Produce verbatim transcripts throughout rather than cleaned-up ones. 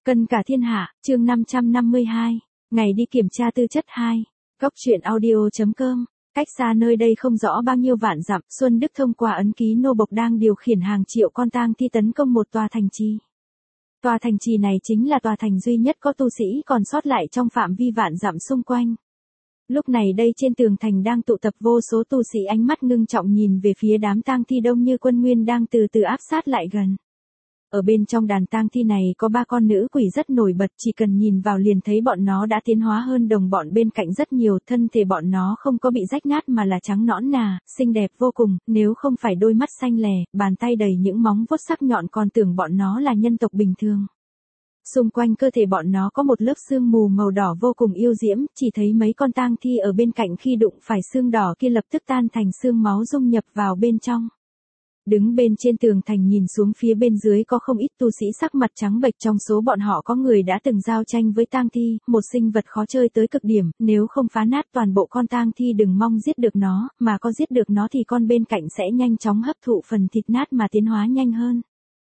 Cân cả thiên hạ, chương năm trăm năm mươi hai, ngày đi kiểm tra tư chất hai. Góc truyện audio.com, cách xa nơi đây không rõ bao nhiêu vạn dặm, Xuân Đức thông qua ấn ký nô bộc đang điều khiển hàng triệu con tang thi tấn công một tòa thành trì. Tòa thành trì này chính là tòa thành duy nhất có tu sĩ còn sót lại trong phạm vi vạn dặm xung quanh. Lúc này đây trên tường thành đang tụ tập vô số tu sĩ, ánh mắt ngưng trọng nhìn về phía đám tang thi đông như quân nguyên đang từ từ áp sát lại gần. Ở bên trong đàn tang thi này có ba con nữ quỷ rất nổi bật, chỉ cần nhìn vào liền thấy bọn nó đã tiến hóa hơn đồng bọn bên cạnh rất nhiều, thân thể bọn nó không có bị rách nát mà là trắng nõn nà, xinh đẹp vô cùng, nếu không phải đôi mắt xanh lè, bàn tay đầy những móng vuốt sắc nhọn còn tưởng bọn nó là nhân tộc bình thường. Xung quanh cơ thể bọn nó có một lớp sương mù màu đỏ vô cùng yêu diễm, chỉ thấy mấy con tang thi ở bên cạnh khi đụng phải xương đỏ kia lập tức tan thành xương máu dung nhập vào bên trong. Đứng bên trên tường thành nhìn xuống phía bên dưới có không ít tu sĩ sắc mặt trắng bệch, trong số bọn họ có người đã từng giao tranh với tang thi, một sinh vật khó chơi tới cực điểm, nếu không phá nát toàn bộ con tang thi đừng mong giết được nó, mà có giết được nó thì con bên cạnh sẽ nhanh chóng hấp thụ phần thịt nát mà tiến hóa nhanh hơn.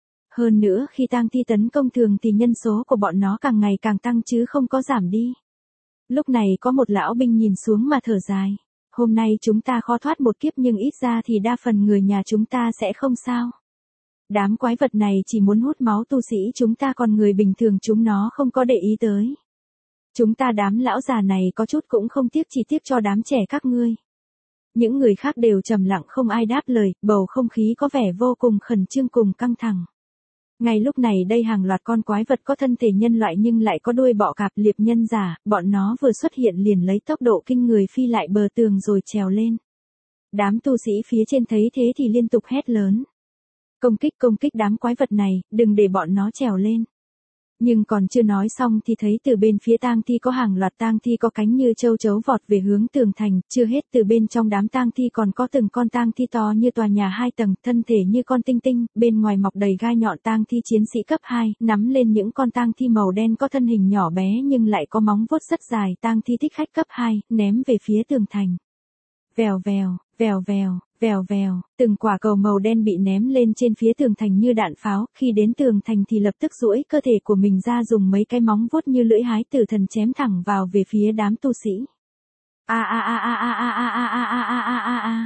Hơn nữa khi tang thi tấn công thường thì nhân số của bọn nó càng ngày càng tăng chứ không có giảm đi. Lúc này có một lão binh nhìn xuống mà thở dài. Hôm nay chúng ta khó thoát một kiếp nhưng ít ra thì đa phần người nhà chúng ta sẽ không sao. Đám quái vật này chỉ muốn hút máu tu sĩ chúng ta, còn người bình thường chúng nó không có để ý tới. Chúng ta đám lão già này có chút cũng không tiếc, chỉ tiếc cho đám trẻ các ngươi. Những người khác đều trầm lặng không ai đáp lời, bầu không khí có vẻ vô cùng khẩn trương cùng căng thẳng. Ngay lúc này đây hàng loạt con quái vật có thân thể nhân loại nhưng lại có đuôi bọ cạp liệp nhân giả, bọn nó vừa xuất hiện liền lấy tốc độ kinh người phi lại bờ tường rồi trèo lên. Đám tu sĩ phía trên thấy thế thì liên tục hét lớn. Công kích công kích đám quái vật này, đừng để bọn nó trèo lên. Nhưng còn chưa nói xong thì thấy từ bên phía tang thi có hàng loạt tang thi có cánh như châu chấu vọt về hướng tường thành, chưa hết từ bên trong đám tang thi còn có từng con tang thi to như tòa nhà hai tầng, thân thể như con tinh tinh, bên ngoài mọc đầy gai nhọn. Tang thi chiến sĩ cấp hai, nắm lên những con tang thi màu đen có thân hình nhỏ bé nhưng lại có móng vuốt rất dài. Tang thi thích khách cấp hai, ném về phía tường thành. Vèo vèo, vèo vèo, vèo vèo, từng quả cầu màu đen bị ném lên trên phía tường thành như đạn pháo, khi đến tường thành thì lập tức duỗi cơ thể của mình ra dùng mấy cái móng vuốt như lưỡi hái tử thần chém thẳng vào về phía đám tu sĩ. A a a a a a a a a a a a a.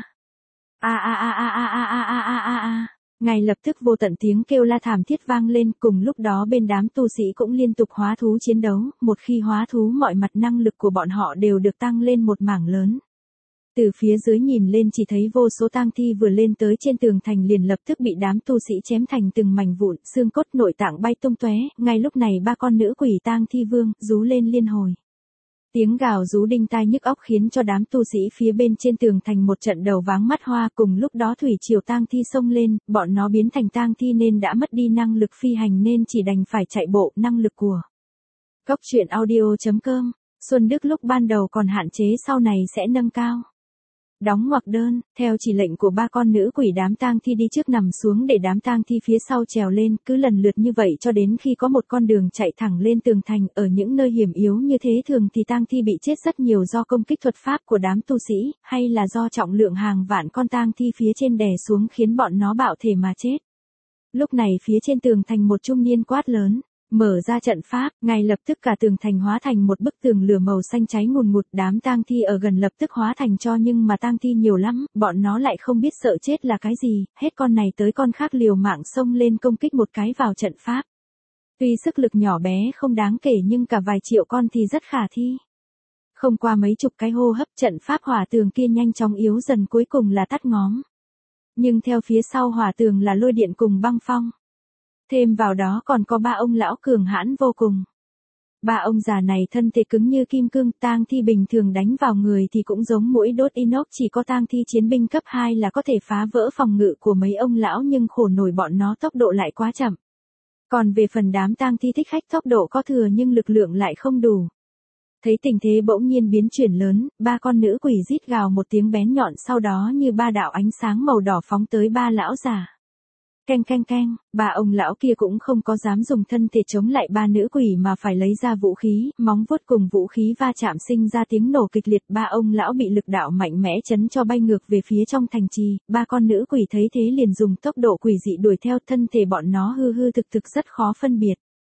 A a a a a a a a a a a. Ngay lập tức vô tận tiếng kêu la thảm thiết vang lên, cùng lúc đó bên đám tu sĩ cũng liên tục hóa thú chiến đấu, một khi hóa thú mọi mặt năng lực của bọn họ đều được tăng lên một mảng lớn. Từ phía dưới nhìn lên chỉ thấy vô số tang thi vừa lên tới trên tường thành liền lập tức bị đám tu sĩ chém thành từng mảnh vụn, xương cốt nội tạng bay tung tóe. Ngay lúc này ba con nữ quỷ tang thi vương rú lên liên hồi. Tiếng gào rú đinh tai nhức óc khiến cho đám tu sĩ phía bên trên tường thành một trận đầu váng mắt hoa. Cùng lúc đó thủy triều tang thi xông lên, bọn nó biến thành tang thi nên đã mất đi năng lực phi hành nên chỉ đành phải chạy bộ. Năng lực của Góc truyện audio.com, Xuân Đức lúc ban đầu còn hạn chế, sau này sẽ nâng cao. Đóng ngoặc đơn, theo chỉ lệnh của ba con nữ quỷ đám tang thi đi trước nằm xuống để đám tang thi phía sau trèo lên, cứ lần lượt như vậy cho đến khi có một con đường chạy thẳng lên tường thành. Ở những nơi hiểm yếu như thế thường thì tang thi bị chết rất nhiều do công kích thuật pháp của đám tu sĩ, hay là do trọng lượng hàng vạn con tang thi phía trên đè xuống khiến bọn nó bạo thể mà chết. Lúc này phía trên tường thành một trung niên quát lớn. Mở ra trận pháp, ngay lập tức cả tường thành hóa thành một bức tường lửa màu xanh cháy ngùn ngụt, đám tang thi ở gần lập tức hóa thành tro, nhưng mà tang thi nhiều lắm, bọn nó lại không biết sợ chết là cái gì, hết con này tới con khác liều mạng xông lên công kích một cái vào trận pháp. Tuy sức lực nhỏ bé không đáng kể nhưng cả vài triệu con thì rất khả thi. Không qua mấy chục cái hô hấp trận pháp hỏa tường kia nhanh chóng yếu dần, cuối cùng là tắt ngóm. Nhưng theo phía sau hỏa tường là lôi điện cùng băng phong. Thêm vào đó còn có ba ông lão cường hãn vô cùng. Ba ông già này thân thể cứng như kim cương, tang thi bình thường đánh vào người thì cũng giống mũi đốt inox, chỉ có tang thi chiến binh cấp hai là có thể phá vỡ phòng ngự của mấy ông lão, nhưng khổ nổi bọn nó tốc độ lại quá chậm. Còn về phần đám tang thi thích khách tốc độ có thừa nhưng lực lượng lại không đủ. Thấy tình thế bỗng nhiên biến chuyển lớn, ba con nữ quỷ rít gào một tiếng bén nhọn, sau đó như ba đạo ánh sáng màu đỏ phóng tới ba lão già. Canh canh canh, ba ông lão kia cũng không có dám dùng thân thể chống lại ba nữ quỷ mà phải lấy ra vũ khí, móng vuốt cùng vũ khí va chạm sinh ra tiếng nổ kịch liệt. Ba ông lão bị lực đạo mạnh mẽ chấn cho bay ngược về phía trong thành trì. Ba con nữ quỷ thấy thế liền dùng tốc độ quỷ dị đuổi theo, thân thể bọn nó hư hư thực thực rất khó phân biệt.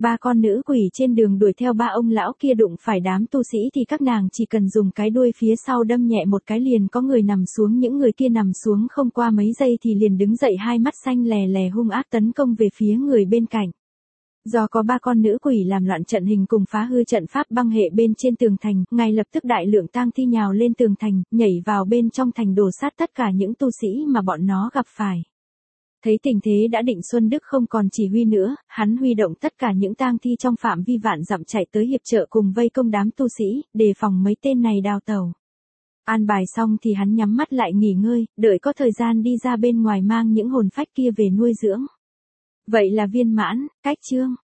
Ba con nữ quỷ trên đường đuổi theo ba ông lão kia đụng phải đám tu sĩ thì các nàng chỉ cần dùng cái đuôi phía sau đâm nhẹ một cái liền có người nằm xuống, những người kia nằm xuống không qua mấy giây thì liền đứng dậy, hai mắt xanh lè lè hung ác tấn công về phía người bên cạnh. Do có ba con nữ quỷ làm loạn trận hình cùng phá hư trận pháp băng hệ bên trên tường thành, ngay lập tức đại lượng tang thi nhào lên tường thành, nhảy vào bên trong thành đổ sát tất cả những tu sĩ mà bọn nó gặp phải. Thấy tình thế đã định, Xuân Đức không còn chỉ huy nữa, hắn huy động tất cả những tang thi trong phạm vi vạn dặm chạy tới hiệp trợ cùng vây công đám tu sĩ, đề phòng mấy tên này đào tẩu. An bài xong thì hắn nhắm mắt lại nghỉ ngơi, đợi có thời gian đi ra bên ngoài mang những hồn phách kia về nuôi dưỡng. Vậy là viên mãn. Cách chương